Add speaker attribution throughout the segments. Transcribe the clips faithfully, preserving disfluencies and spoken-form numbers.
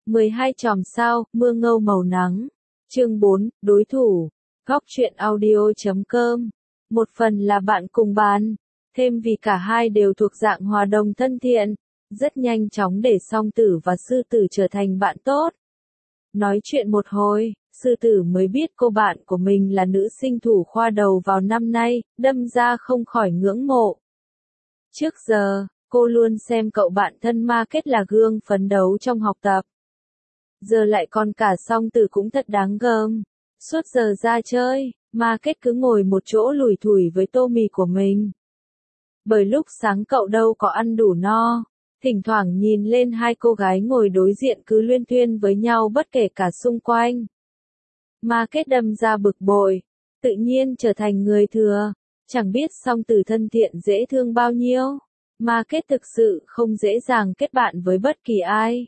Speaker 1: mười hai chòm sao, mưa ngâu màu nắng. Chương bốn, đối thủ. Góc truyện audio chấm com. Một phần là bạn cùng bàn, thêm vì cả hai đều thuộc dạng hòa đồng thân thiện, rất nhanh chóng để song tử và sư tử trở thành bạn tốt. Nói chuyện một hồi, sư tử mới biết cô bạn của mình là nữ sinh thủ khoa đầu vào năm nay, đâm ra không khỏi ngưỡng mộ. Trước giờ, cô luôn xem cậu bạn thân Ma Kết là gương phấn đấu trong học tập. Giờ lại còn cả song tử cũng thật đáng gờm. Suốt giờ ra chơi, Ma Kết cứ ngồi một chỗ lủi thủi với tô mì của mình. Bởi lúc sáng cậu đâu có ăn đủ no, thỉnh thoảng nhìn lên hai cô gái ngồi đối diện cứ luyên thuyên với nhau bất kể cả xung quanh. Ma Kết đâm ra bực bội, tự nhiên trở thành người thừa, chẳng biết song tử thân thiện dễ thương bao nhiêu. Ma Kết thực sự không dễ dàng kết bạn với bất kỳ ai.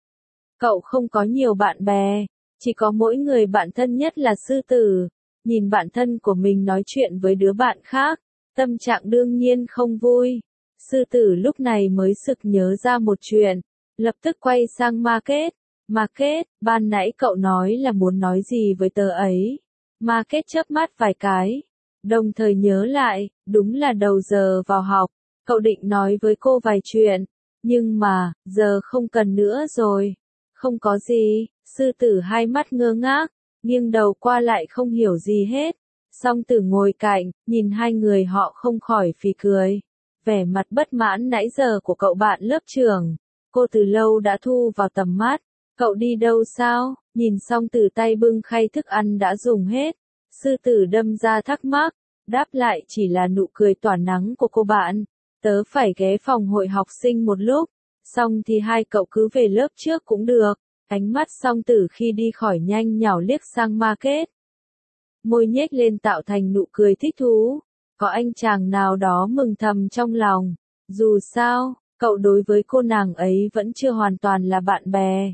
Speaker 1: Cậu không có nhiều bạn bè, chỉ có mỗi người bạn thân nhất là sư tử. Nhìn bạn thân của mình nói chuyện với đứa bạn khác, tâm trạng đương nhiên không vui. Sư tử lúc này mới sực nhớ ra một chuyện, lập tức quay sang Ma Kết. Ma Kết, ban nãy cậu nói là muốn nói gì với tớ ấy? Ma Kết chớp mắt vài cái, đồng thời nhớ lại, đúng là đầu giờ vào học, cậu định nói với cô vài chuyện, nhưng mà, giờ không cần nữa rồi. Không có gì, sư tử hai mắt ngơ ngác, nghiêng đầu qua lại không hiểu gì hết. Song tử ngồi cạnh, nhìn hai người họ không khỏi phì cười. Vẻ mặt bất mãn nãy giờ của cậu bạn lớp trưởng, cô từ lâu đã thu vào tầm mắt. Cậu đi đâu sao? Nhìn song tử tay bưng khay thức ăn đã dùng hết. Sư tử đâm ra thắc mắc, đáp lại chỉ là nụ cười tỏa nắng của cô bạn. Tớ phải ghé phòng hội học sinh một lúc, xong thì hai cậu cứ về lớp trước cũng được. Ánh mắt song tử khi đi khỏi nhanh nhảu liếc sang Ma Kết. Môi nhếch lên tạo thành nụ cười thích thú. Có anh chàng nào đó mừng thầm trong lòng. Dù sao, cậu đối với cô nàng ấy vẫn chưa hoàn toàn là bạn bè.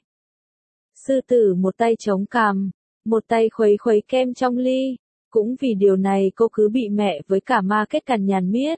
Speaker 1: Sư tử một tay chống cằm, một tay khuấy khuấy kem trong ly. Cũng vì điều này cô cứ bị mẹ với cả Ma Kết cằn nhằn miết.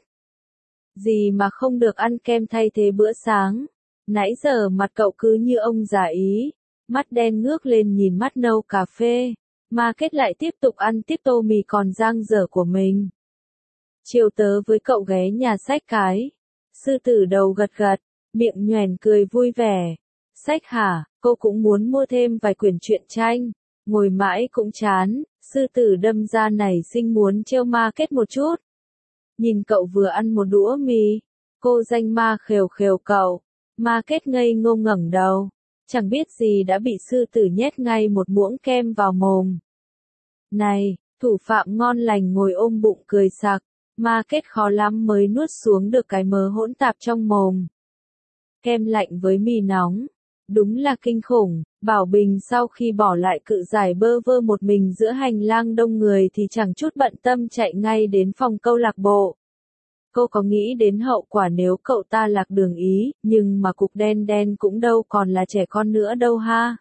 Speaker 1: Gì mà không được ăn kem thay thế bữa sáng. Nãy giờ mặt cậu cứ như ông già Ý. Mắt đen ngước lên nhìn mắt nâu cà phê. Ma Kết lại tiếp tục ăn tiếp tô mì còn dang dở của mình. Chiều tớ với cậu ghé nhà sách cái. Sư tử đầu gật gật, miệng nhoẻn cười vui vẻ. Sách hả, cô cũng muốn mua thêm vài quyển truyện tranh. Ngồi mãi cũng chán, sư tử đâm ra nảy sinh muốn trêu Ma Kết một chút. Nhìn cậu vừa ăn một đũa mì, cô danh ma khều khều cậu. Ma Kết ngây ngô ngẩng đầu, chẳng biết gì đã bị sư tử nhét ngay một muỗng kem vào mồm. Này, thủ phạm ngon lành ngồi ôm bụng cười sặc, Ma Kết khó lắm mới nuốt xuống được cái mớ hỗn tạp trong mồm. Kem lạnh với mì nóng, đúng là kinh khủng. Bảo Bình sau khi bỏ lại cự giải bơ vơ một mình giữa hành lang đông người thì chẳng chút bận tâm chạy ngay đến phòng câu lạc bộ. Cô có nghĩ đến hậu quả nếu cậu ta lạc đường ý, nhưng mà cục đen đen cũng đâu còn là trẻ con nữa đâu ha.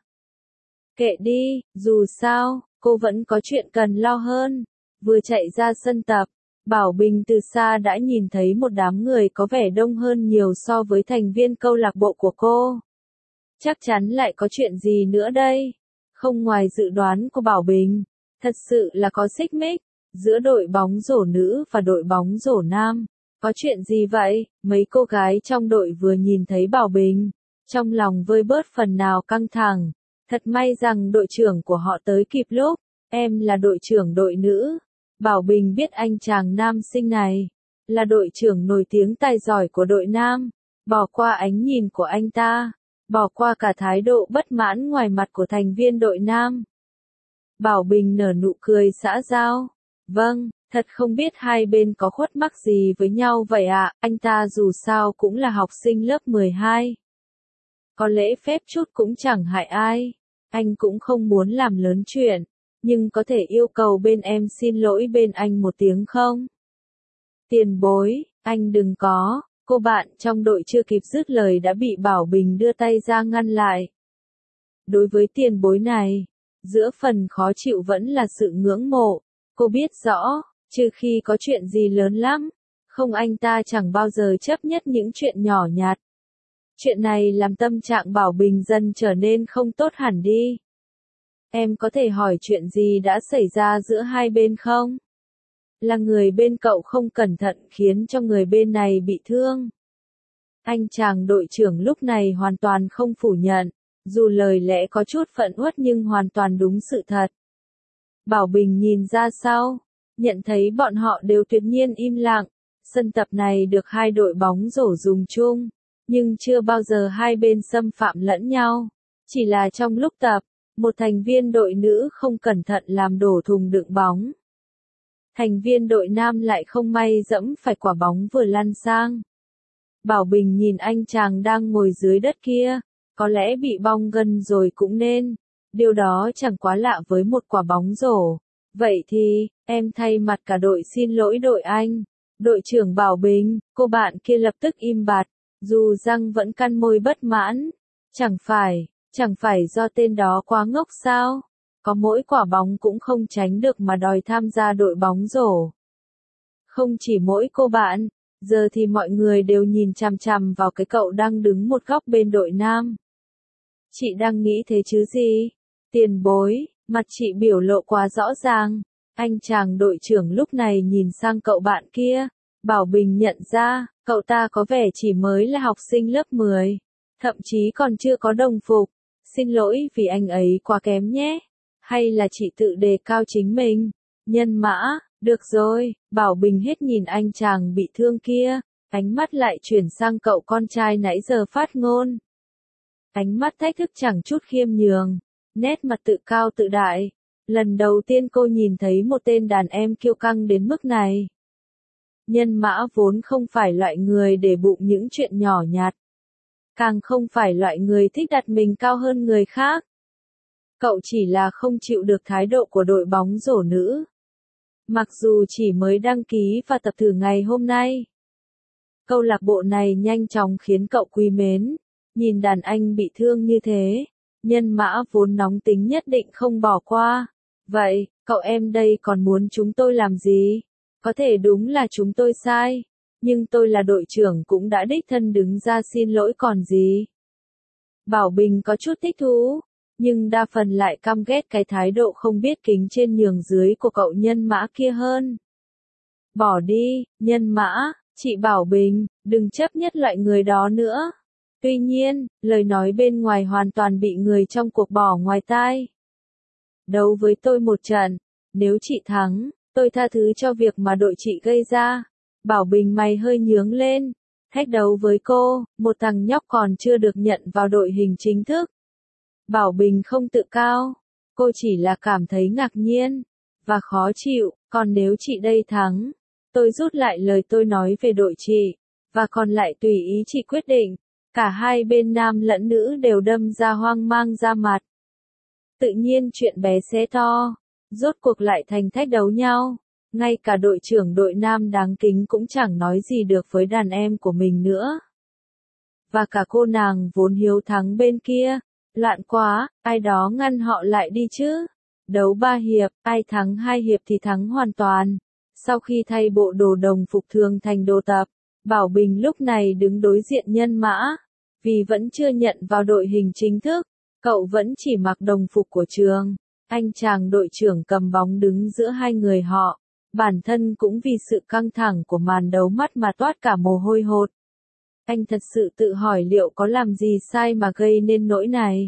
Speaker 1: Kệ đi, dù sao, cô vẫn có chuyện cần lo hơn. Vừa chạy ra sân tập, Bảo Bình từ xa đã nhìn thấy một đám người có vẻ đông hơn nhiều so với thành viên câu lạc bộ của cô. Chắc chắn lại có chuyện gì nữa đây? Không ngoài dự đoán của Bảo Bình, thật sự là có xích mích giữa đội bóng rổ nữ và đội bóng rổ nam. Có chuyện gì vậy? Mấy cô gái trong đội vừa nhìn thấy Bảo Bình, trong lòng vơi bớt phần nào căng thẳng. Thật may rằng đội trưởng của họ tới kịp lúc. Em là đội trưởng đội nữ. Bảo Bình biết anh chàng nam sinh này là đội trưởng nổi tiếng tài giỏi của đội nam. Bỏ qua ánh nhìn của anh ta, bỏ qua cả thái độ bất mãn ngoài mặt của thành viên đội nam. Bảo Bình nở nụ cười xã giao. Vâng, thật không biết hai bên có khuất mắc gì với nhau vậy ạ, à? Anh ta dù sao cũng là học sinh lớp mười hai. Có lễ phép chút cũng chẳng hại ai. Anh cũng không muốn làm lớn chuyện, nhưng có thể yêu cầu bên em xin lỗi bên anh một tiếng không? Tiền bối, anh đừng có. Cô bạn trong đội chưa kịp dứt lời đã bị Bảo Bình đưa tay ra ngăn lại. Đối với tiền bối này, giữa phần khó chịu vẫn là sự ngưỡng mộ. Cô biết rõ, trừ khi có chuyện gì lớn lắm, không anh ta chẳng bao giờ chấp nhất những chuyện nhỏ nhặt. Chuyện này làm tâm trạng Bảo Bình dần trở nên không tốt hẳn đi. Em có thể hỏi chuyện gì đã xảy ra giữa hai bên không? Là người bên cậu không cẩn thận khiến cho người bên này bị thương. Anh chàng đội trưởng lúc này hoàn toàn không phủ nhận, dù lời lẽ có chút phẫn uất nhưng hoàn toàn đúng sự thật. Bảo Bình nhìn ra sau, nhận thấy bọn họ đều tuyệt nhiên im lặng. Sân tập này được hai đội bóng rổ dùng chung, nhưng chưa bao giờ hai bên xâm phạm lẫn nhau. Chỉ là trong lúc tập, một thành viên đội nữ không cẩn thận làm đổ thùng đựng bóng. Thành viên đội nam lại không may dẫm phải quả bóng vừa lăn sang. Bảo Bình nhìn anh chàng đang ngồi dưới đất kia, có lẽ bị bong gân rồi cũng nên. Điều đó chẳng quá lạ với một quả bóng rổ. Vậy thì, em thay mặt cả đội xin lỗi đội anh. Đội trưởng Bảo Bình, cô bạn kia lập tức im bặt, dù răng vẫn cắn môi bất mãn. Chẳng phải, chẳng phải do tên đó quá ngốc sao? Có mỗi quả bóng cũng không tránh được mà đòi tham gia đội bóng rổ. Không chỉ mỗi cô bạn, giờ thì mọi người đều nhìn chằm chằm vào cái cậu đang đứng một góc bên đội nam. Chị đang nghĩ thế chứ gì? Tiền bối, mặt chị biểu lộ quá rõ ràng. Anh chàng đội trưởng lúc này nhìn sang cậu bạn kia. Bảo Bình nhận ra, cậu ta có vẻ chỉ mới là học sinh lớp mười. Thậm chí còn chưa có đồng phục. Xin lỗi vì anh ấy quá kém nhé. Hay là chị tự đề cao chính mình? Nhân mã, được rồi, Bảo Bình hết nhìn anh chàng bị thương kia. Ánh mắt lại chuyển sang cậu con trai nãy giờ phát ngôn. Ánh mắt thách thức chẳng chút khiêm nhường. Nét mặt tự cao tự đại. Lần đầu tiên cô nhìn thấy một tên đàn em kiêu căng đến mức này. Nhân mã vốn không phải loại người để bụng những chuyện nhỏ nhặt. Càng không phải loại người thích đặt mình cao hơn người khác. Cậu chỉ là không chịu được thái độ của đội bóng rổ nữ. Mặc dù chỉ mới đăng ký và tập thử ngày hôm nay. Câu lạc bộ này nhanh chóng khiến cậu quý mến. Nhìn đàn anh bị thương như thế, nhân mã vốn nóng tính nhất định không bỏ qua. Vậy, cậu em đây còn muốn chúng tôi làm gì? Có thể đúng là chúng tôi sai, nhưng tôi là đội trưởng cũng đã đích thân đứng ra xin lỗi còn gì. Bảo Bình có chút thích thú, nhưng đa phần lại căm ghét cái thái độ không biết kính trên nhường dưới của cậu nhân mã kia hơn. Bỏ đi, nhân mã, chị Bảo Bình, đừng chấp nhất loại người đó nữa. Tuy nhiên, lời nói bên ngoài hoàn toàn bị người trong cuộc bỏ ngoài tai. Đấu với tôi một trận, nếu chị thắng, tôi tha thứ cho việc mà đội chị gây ra. Bảo Bình mày hơi nhướng lên. Thách đấu với cô, một thằng nhóc còn chưa được nhận vào đội hình chính thức. Bảo Bình không tự cao. Cô chỉ là cảm thấy ngạc nhiên và khó chịu. Còn nếu chị đây thắng, tôi rút lại lời tôi nói về đội chị, và còn lại tùy ý chị quyết định. Cả hai bên nam lẫn nữ đều đâm ra hoang mang ra mặt. Tự nhiên chuyện bé xé to, rốt cuộc lại thành thách đấu nhau. Ngay cả đội trưởng đội nam đáng kính cũng chẳng nói gì được với đàn em của mình nữa. Và cả cô nàng vốn hiếu thắng bên kia, loạn quá, ai đó ngăn họ lại đi chứ. Đấu ba hiệp, ai thắng hai hiệp thì thắng hoàn toàn. Sau khi thay bộ đồ đồng phục thường thành đồ tập, Bảo Bình lúc này đứng đối diện nhân mã. Vì vẫn chưa nhận vào đội hình chính thức, cậu vẫn chỉ mặc đồng phục của trường. Anh chàng đội trưởng cầm bóng đứng giữa hai người họ. Bản thân cũng vì sự căng thẳng của màn đấu mắt mà toát cả mồ hôi hột. Anh thật sự tự hỏi liệu có làm gì sai mà gây nên nỗi này.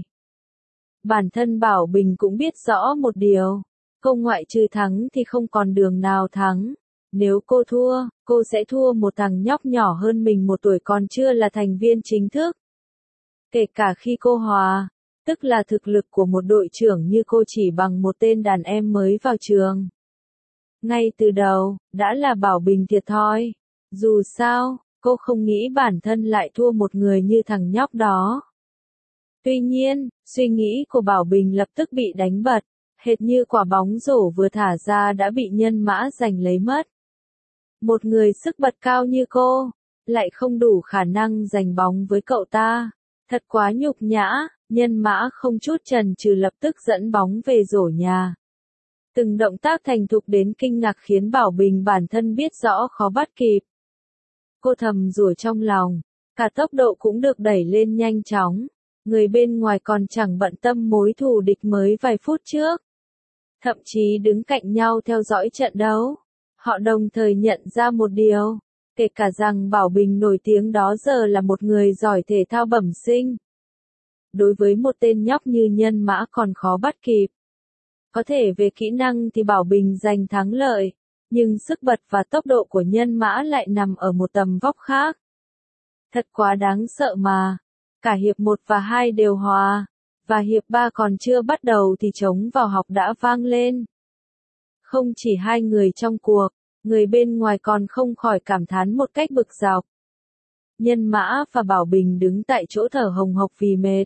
Speaker 1: Bản thân Bảo Bình cũng biết rõ một điều. Cô ngoại trừ thắng thì không còn đường nào thắng. Nếu cô thua, cô sẽ thua một thằng nhóc nhỏ hơn mình một tuổi còn chưa là thành viên chính thức. Kể cả khi cô hòa, tức là thực lực của một đội trưởng như cô chỉ bằng một tên đàn em mới vào trường. Ngay từ đầu, đã là Bảo Bình thiệt thòi. Dù sao, cô không nghĩ bản thân lại thua một người như thằng nhóc đó. Tuy nhiên, suy nghĩ của Bảo Bình lập tức bị đánh bật, hệt như quả bóng rổ vừa thả ra đã bị nhân mã giành lấy mất. Một người sức bật cao như cô, lại không đủ khả năng giành bóng với cậu ta. Thật quá nhục nhã, nhân mã không chút chần chừ lập tức dẫn bóng về rổ nhà. Từng động tác thành thục đến kinh ngạc khiến Bảo Bình bản thân biết rõ khó bắt kịp. Cô thầm rủa trong lòng, Cả tốc độ cũng được đẩy lên nhanh chóng. Người bên ngoài còn chẳng bận tâm mối thù địch mới vài phút trước. Thậm chí đứng cạnh nhau theo dõi trận đấu. Họ đồng thời nhận ra một điều, kể cả rằng Bảo Bình nổi tiếng đó giờ là một người giỏi thể thao bẩm sinh. Đối với một tên nhóc như Nhân Mã còn khó bắt kịp. Có thể về kỹ năng thì Bảo Bình giành thắng lợi, nhưng sức bật và tốc độ của Nhân Mã lại nằm ở một tầm vóc khác. Thật quá đáng sợ mà. Cả hiệp một và hai đều hòa, và hiệp ba còn chưa bắt đầu thì trống vào học đã vang lên. Không chỉ hai người trong cuộc, người bên ngoài còn không khỏi cảm thán một cách bực dọc. Nhân Mã và Bảo Bình đứng tại chỗ thở hồng hộc vì mệt.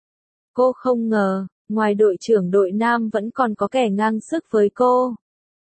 Speaker 1: Cô không ngờ, ngoài đội trưởng đội nam vẫn còn có kẻ ngang sức với cô.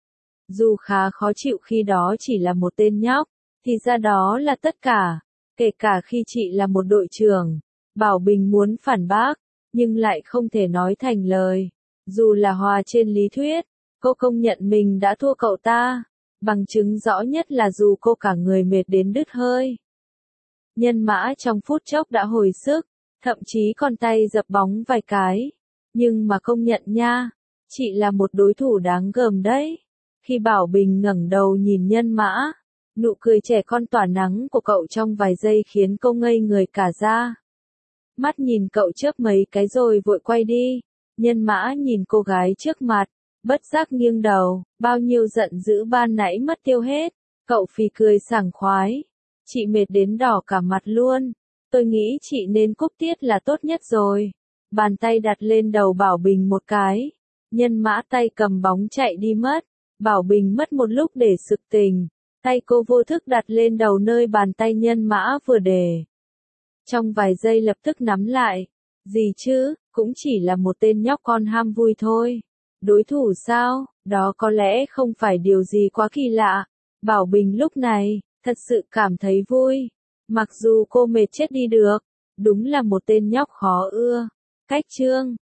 Speaker 1: Dù khá khó chịu khi đó chỉ là một tên nhóc, thì ra đó là tất cả, kể cả khi chị là một đội trưởng. Bảo Bình muốn phản bác, nhưng lại không thể nói thành lời. Dù là hòa trên lý thuyết, cô công nhận mình đã thua cậu ta. Bằng chứng rõ nhất là dù cô cả người mệt đến đứt hơi. Nhân Mã trong phút chốc đã hồi sức, thậm chí còn tay dập bóng vài cái. Nhưng mà công nhận nha, chị là một đối thủ đáng gờm đấy. Khi Bảo Bình ngẩng đầu nhìn Nhân Mã, nụ cười trẻ con tỏa nắng của cậu trong vài giây khiến cô ngây người cả ra. Mắt nhìn cậu chớp mấy cái rồi vội quay đi. Nhân Mã nhìn cô gái trước mặt, bất giác nghiêng đầu, bao nhiêu giận dữ ban nãy mất tiêu hết. Cậu phì cười sảng khoái. Chị mệt đến đỏ cả mặt luôn. Tôi nghĩ chị nên cúp tiết là tốt nhất rồi. Bàn tay đặt lên đầu Bảo Bình một cái. Nhân Mã tay cầm bóng chạy đi mất. Bảo Bình mất một lúc để sực tỉnh. Tay cô vô thức đặt lên đầu nơi bàn tay Nhân Mã vừa để. Trong vài giây lập tức nắm lại. Gì chứ, cũng chỉ là một tên nhóc con ham vui thôi. Đối thủ sao, đó có lẽ không phải điều gì quá kỳ lạ. Bảo Bình lúc này, thật sự cảm thấy vui. Mặc dù cô mệt chết đi được, đúng là một tên nhóc khó ưa. Cách chương